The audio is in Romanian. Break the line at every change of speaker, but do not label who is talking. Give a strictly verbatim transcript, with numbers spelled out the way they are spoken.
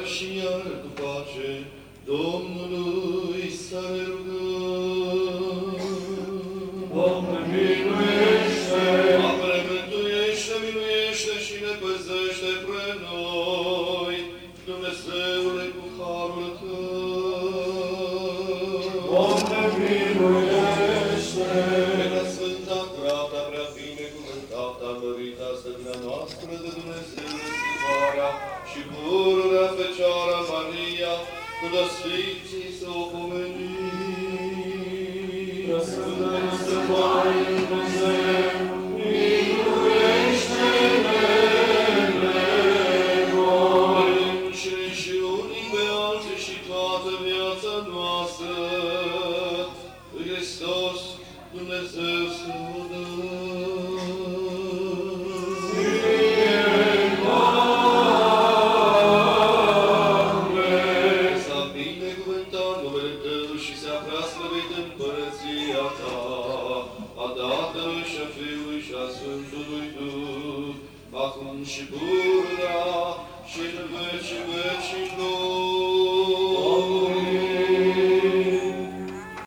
și iar cu pace Domnului să ne rugăm.
Doamne, miluiește!
Doamne, mântuiește, miluiește și ne păzește pre noi, Dumnezeule, cu harul Tău.
Doamne, miluiește!
Prea Sfânta, Dreapta, prea binecuvântata, mărita Stăpâna noastră de Dumnezeu, Sfântarea și pururea Fecioara Maria, cu dăsfinții să o pomenim.
Prea Sfântă Stăpâna Dumnezeu, miluiește-ne noi!
Înșine și unii pe alții și toată viața noastră, lui Hristos, Dumnezeu să o dăm. Să binecuvântat numele Tău și să preaslăvit împărăția Ta, a Tatălui și a Fiului și a Sfântului Duh, acum și pururea și în veci